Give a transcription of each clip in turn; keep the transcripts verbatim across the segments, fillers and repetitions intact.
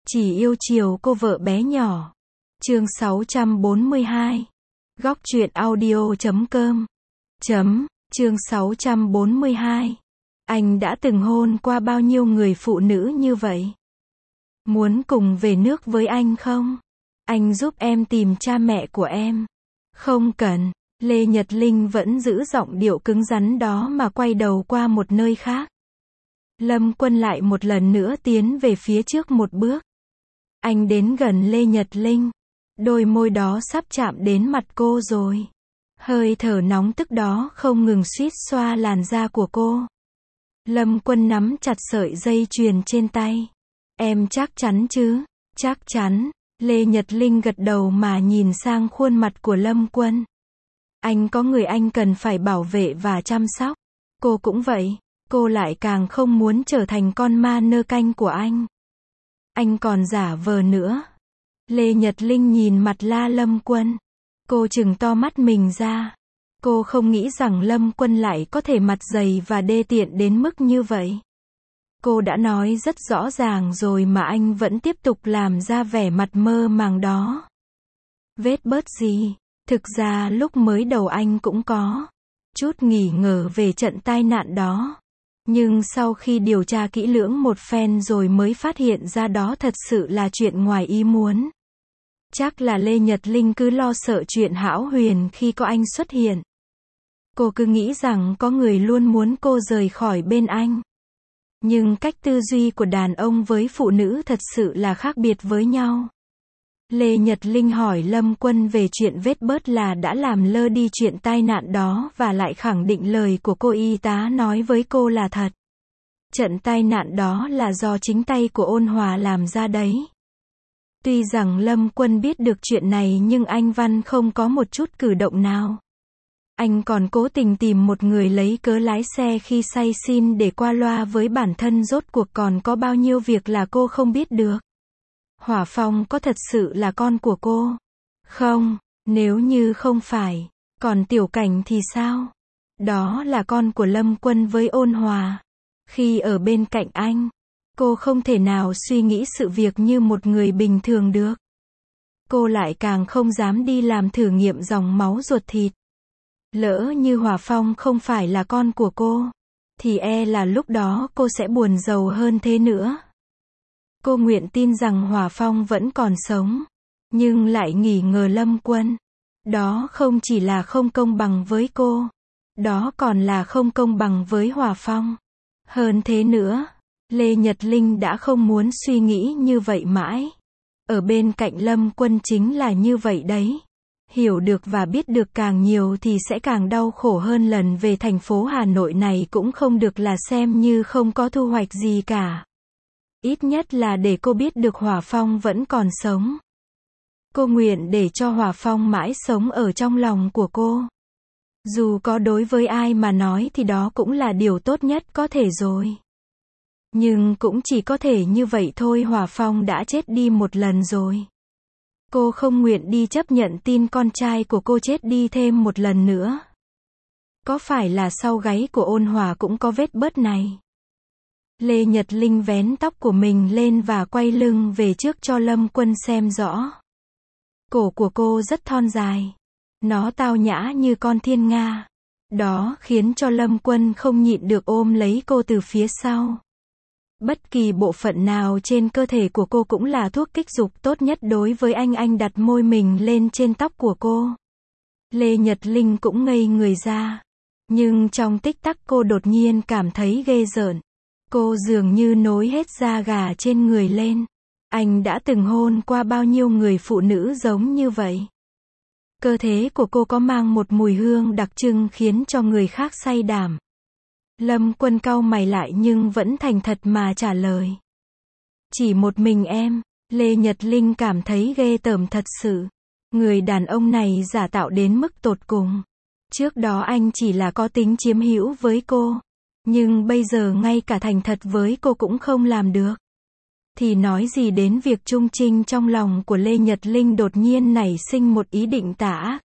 Chỉ yêu chiều cô vợ bé nhỏ. Chương sáu trăm bốn mươi hai. Góc truyện audio chấm com. Chấm, chương sáu trăm bốn mươi hai. Anh đã từng hôn qua bao nhiêu người phụ nữ như vậy? Muốn cùng về nước với anh không? Anh giúp em tìm cha mẹ của em. Không cần. Lê Nhật Linh vẫn giữ giọng điệu cứng rắn đó mà quay đầu qua một nơi khác. Lâm Quân lại một lần nữa tiến về phía trước một bước. Anh đến gần Lê Nhật Linh. Đôi môi đó sắp chạm đến mặt cô rồi. Hơi thở nóng tức đó không ngừng suýt xoa làn da của cô. Lâm Quân nắm chặt sợi dây chuyền trên tay. Em chắc chắn chứ? Chắc chắn. Lê Nhật Linh gật đầu mà nhìn sang khuôn mặt của Lâm Quân. Anh có người anh cần phải bảo vệ và chăm sóc. Cô cũng vậy. Cô lại càng không muốn trở thành con ma nơ canh của anh. Anh còn giả vờ nữa. Lê Nhật Linh nhìn mặt la Lâm Quân. Cô trừng to mắt mình ra. Cô không nghĩ rằng Lâm Quân lại có thể mặt dày và đê tiện đến mức như vậy. Cô đã nói rất rõ ràng rồi mà anh vẫn tiếp tục làm ra vẻ mặt mơ màng đó. Vết bớt gì? Thực ra lúc mới đầu anh cũng có chút nghỉ ngờ về trận tai nạn đó. Nhưng sau khi điều tra kỹ lưỡng một phen rồi mới phát hiện ra đó thật sự là chuyện ngoài ý muốn. Chắc là Lê Nhật Linh cứ lo sợ chuyện hão huyền khi có anh xuất hiện. Cô cứ nghĩ rằng có người luôn muốn cô rời khỏi bên anh. Nhưng cách tư duy của đàn ông với phụ nữ thật sự là khác biệt với nhau. Lê Nhật Linh hỏi Lâm Quân về chuyện vết bớt là đã làm lơ đi chuyện tai nạn đó và lại khẳng định lời của cô y tá nói với cô là thật. Trận tai nạn đó là do chính tay của Ôn Hòa làm ra đấy. Tuy rằng Lâm Quân biết được chuyện này nhưng anh Văn không có một chút cử động nào. Anh còn cố tình tìm một người lấy cớ lái xe khi say xin để qua loa với bản thân, rốt cuộc còn có bao nhiêu việc là cô không biết được. Hỏa Phong có thật sự là con của cô? Không, nếu như không phải, còn Tiểu Cảnh thì sao? Đó là con của Lâm Quân với Ôn Hòa. Khi ở bên cạnh anh, cô không thể nào suy nghĩ sự việc như một người bình thường được. Cô lại càng không dám đi làm thử nghiệm dòng máu ruột thịt. Lỡ như Hỏa Phong không phải là con của cô, thì e là lúc đó cô sẽ buồn rầu hơn thế nữa. Cô nguyện tin rằng Hỏa Phong vẫn còn sống, nhưng lại nghi ngờ Lâm Quân. Đó không chỉ là không công bằng với cô, đó còn là không công bằng với Hỏa Phong. Hơn thế nữa, Lê Nhật Linh đã không muốn suy nghĩ như vậy mãi. Ở bên cạnh Lâm Quân chính là như vậy đấy. Hiểu được và biết được càng nhiều thì sẽ càng đau khổ hơn. Lần về thành phố Hà Nội này cũng không được là xem như không có thu hoạch gì cả. Ít nhất là để cô biết được Hỏa Phong vẫn còn sống. Cô nguyện để cho Hỏa Phong mãi sống ở trong lòng của cô. Dù có đối với ai mà nói thì đó cũng là điều tốt nhất có thể rồi. Nhưng cũng chỉ có thể như vậy thôi. Hỏa Phong đã chết đi một lần rồi. Cô không nguyện đi chấp nhận tin con trai của cô chết đi thêm một lần nữa. Có phải là sau gáy của Ôn Hòa cũng có vết bớt này? Lê Nhật Linh vén tóc của mình lên và quay lưng về trước cho Lâm Quân xem rõ. Cổ của cô rất thon dài. Nó tao nhã như con thiên nga. Đó khiến cho Lâm Quân không nhịn được ôm lấy cô từ phía sau. Bất kỳ bộ phận nào trên cơ thể của cô cũng là thuốc kích dục tốt nhất đối với anh. Anh đặt môi mình lên trên tóc của cô. Lê Nhật Linh cũng ngây người ra. Nhưng trong tích tắc cô đột nhiên cảm thấy ghê rợn. Cô dường như nối hết da gà trên người lên. Anh đã từng hôn qua bao nhiêu người phụ nữ giống như vậy? Cơ thể của cô có mang một mùi hương đặc trưng khiến cho người khác say đắm. Lâm Quân cau mày lại nhưng vẫn thành thật mà trả lời. Chỉ một mình em. Lê Nhật Linh cảm thấy ghê tởm thật sự. Người đàn ông này giả tạo đến mức tột cùng. Trước đó anh chỉ là có tính chiếm hữu với cô. Nhưng bây giờ ngay cả thành thật với cô cũng không làm được. Thì nói gì đến việc trung trinh. Trong lòng của Lê Nhật Linh đột nhiên nảy sinh một ý định tà ác.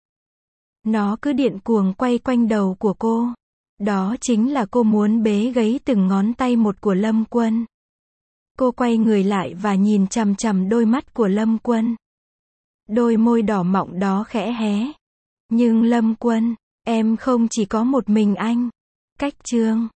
Nó cứ điên cuồng quay quanh đầu của cô. Đó chính là cô muốn bế gấy từng ngón tay một của Lâm Quân. Cô quay người lại và nhìn chằm chằm đôi mắt của Lâm Quân. Đôi môi đỏ mọng đó khẽ hé. Nhưng Lâm Quân, em không chỉ có một mình anh. Cách chương